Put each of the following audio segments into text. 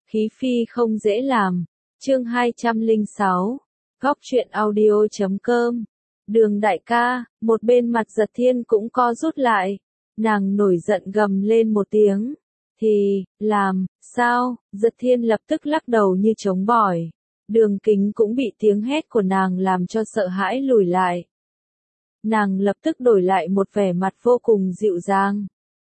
Khí phi không dễ làm. Chương 206. Góc truyện audio.com. Đường đại ca, một bên mặt Giật Thiên cũng co rút lại. Nàng nổi giận gầm lên một tiếng. Làm sao? Giật Thiên lập tức lắc đầu như trống bỏi. Đường Kính cũng bị tiếng hét của nàng làm cho sợ hãi lùi lại. Nàng lập tức đổi lại một vẻ mặt vô cùng dịu dàng.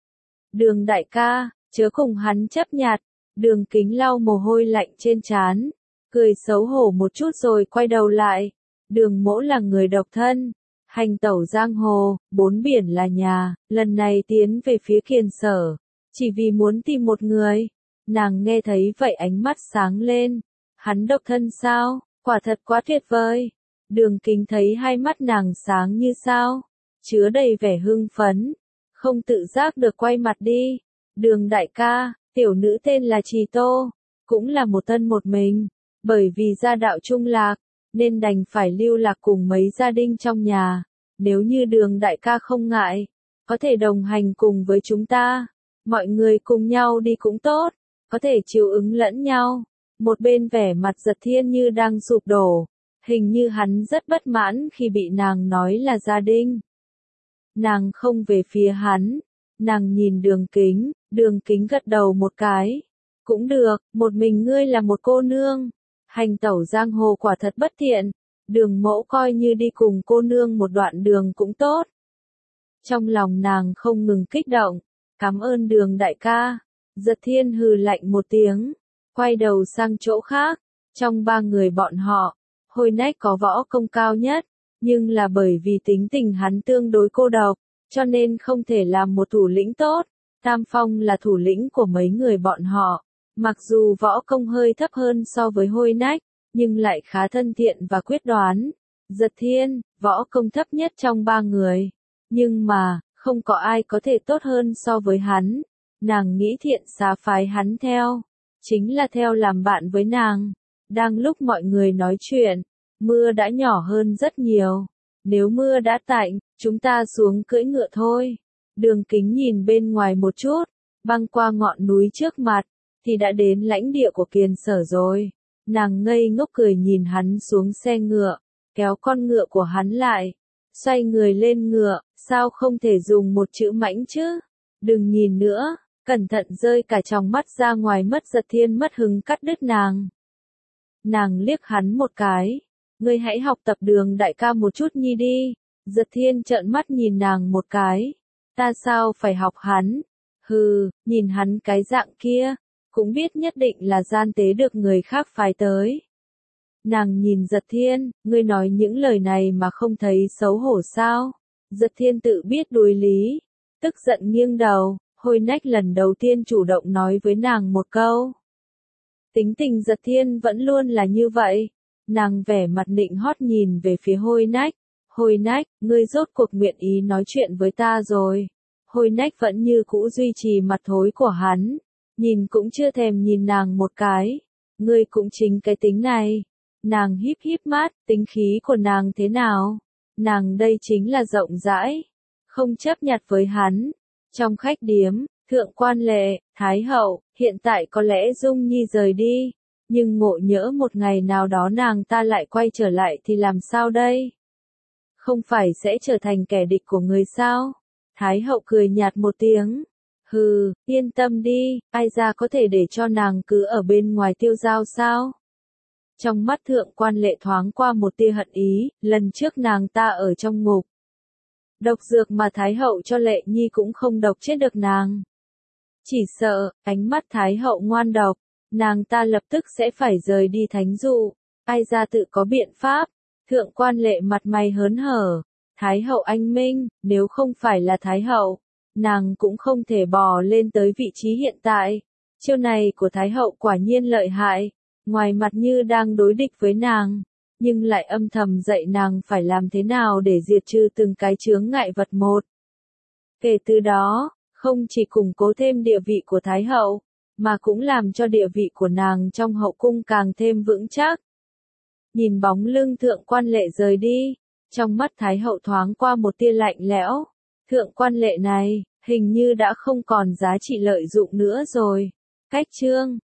Đường đại ca, chớ cùng hắn chấp nhặt. Đường Kính lau mồ hôi lạnh trên trán, cười xấu hổ một chút rồi quay đầu lại. Đường Mỗ là người độc thân, hành tẩu giang hồ, bốn biển là nhà, lần này tiến về phía Kiền Sở, chỉ vì muốn tìm một người. Nàng nghe thấy vậy ánh mắt sáng lên. Hắn độc thân sao? Quả thật quá tuyệt vời. Đường Kính thấy hai mắt nàng sáng như sao, chứa đầy vẻ hưng phấn, không tự giác được quay mặt đi. Đường đại ca, tiểu nữ tên là Trì Tô, cũng là một thân một mình, bởi vì gia đạo trung lạc, nên đành phải lưu lạc cùng mấy gia đình trong nhà. Nếu như đường đại ca không ngại, có thể đồng hành cùng với chúng ta, mọi người cùng nhau đi cũng tốt, có thể chiều ứng lẫn nhau. Một bên vẻ mặt Giật Thiên như đang sụp đổ, hình như hắn rất bất mãn khi bị nàng nói là gia đình. Nàng không về phía hắn, nàng nhìn Đường Kính gật đầu một cái. Cũng được, một mình ngươi là một cô nương, hành tẩu giang hồ quả thật bất tiện, Đường Mỗ coi như đi cùng cô nương một đoạn đường cũng tốt. Trong lòng nàng không ngừng kích động, cảm ơn đường đại ca. Giật Thiên hừ lạnh một tiếng, quay đầu sang chỗ khác. Trong ba người bọn họ, Hôi Nách có võ công cao nhất, nhưng là bởi vì tính tình hắn tương đối cô độc, cho nên không thể làm một thủ lĩnh tốt. Tam Phong là thủ lĩnh của mấy người bọn họ, mặc dù võ công hơi thấp hơn so với Hôi Nách, nhưng lại khá thân thiện và quyết đoán. Giật Thiên, võ công thấp nhất trong ba người, nhưng mà, không có ai có thể tốt hơn so với hắn. Nàng nghĩ thiện xá phái hắn theo, chính là theo làm bạn với nàng. Đang lúc mọi người nói chuyện, mưa đã nhỏ hơn rất nhiều. Nếu mưa đã tạnh, chúng ta xuống cưỡi ngựa thôi. Đường Kính nhìn bên ngoài một chút, băng qua ngọn núi trước mặt, thì đã đến lãnh địa của Kiền Sở rồi. Nàng ngây ngốc cười nhìn hắn xuống xe ngựa, kéo con ngựa của hắn lại, xoay người lên ngựa, sao không thể dùng một chữ mãnh chứ? Đừng nhìn nữa, cẩn thận rơi cả tròng mắt ra ngoài mất. Giật Thiên mất hứng cắt đứt nàng. Nàng liếc hắn một cái, ngươi hãy học tập đường đại ca một chút nhi đi. Giật Thiên trợn mắt nhìn nàng một cái, ta sao phải học hắn? Hừ, nhìn hắn cái dạng kia, cũng biết nhất định là gian tế được người khác phái tới. Nàng nhìn Giật Thiên, ngươi nói những lời này mà không thấy xấu hổ sao? Giật Thiên tự biết đối lý, tức giận nghiêng đầu. Hôi Nách lần đầu tiên chủ động nói với nàng một câu. Tính tình Giật Thiên vẫn luôn là như vậy. Nàng vẻ mặt nịnh hót nhìn về phía Hôi Nách. Hôi Nách, ngươi rốt cuộc nguyện ý nói chuyện với ta rồi. Hôi Nách vẫn như cũ duy trì mặt thối của hắn, nhìn cũng chưa thèm nhìn nàng một cái. Ngươi cũng chính cái tính này. Nàng híp híp mắt, tính khí của nàng thế nào? Nàng đây chính là rộng rãi, không chấp nhặt với hắn. Trong khách điếm, Thượng Quan Lệ, Thái Hậu, hiện tại có lẽ Dung Nhi rời đi, nhưng ngộ nhỡ một ngày nào đó nàng ta lại quay trở lại thì làm sao đây? Không phải sẽ trở thành kẻ địch của người sao? Thái Hậu cười nhạt một tiếng. Hừ, yên tâm đi, ai ra có thể để cho nàng cứ ở bên ngoài tiêu dao sao? Trong mắt Thượng Quan Lệ thoáng qua một tia hận ý, lần trước nàng ta ở trong ngục. Độc dược mà Thái Hậu cho Lệ Nhi cũng không độc chết được nàng. Chỉ sợ, ánh mắt Thái Hậu ngoan độc, nàng ta lập tức sẽ phải rời đi thánh dụ. Ai ra tự có biện pháp. Thượng Quan Lệ mặt mày hớn hở. Thái Hậu anh minh, nếu không phải là Thái Hậu, nàng cũng không thể bò lên tới vị trí hiện tại. Chiêu này của Thái Hậu quả nhiên lợi hại, ngoài mặt như đang đối địch với nàng, nhưng lại âm thầm dạy nàng phải làm thế nào để diệt trừ từng cái chướng ngại vật một. Kể từ đó, không chỉ củng cố thêm địa vị của Thái Hậu, mà cũng làm cho địa vị của nàng trong hậu cung càng thêm vững chắc. Nhìn bóng lưng Thượng Quan Lệ rời đi, trong mắt Thái Hậu thoáng qua một tia lạnh lẽo. Thượng Quan Lệ này, hình như đã không còn giá trị lợi dụng nữa rồi. Cách chương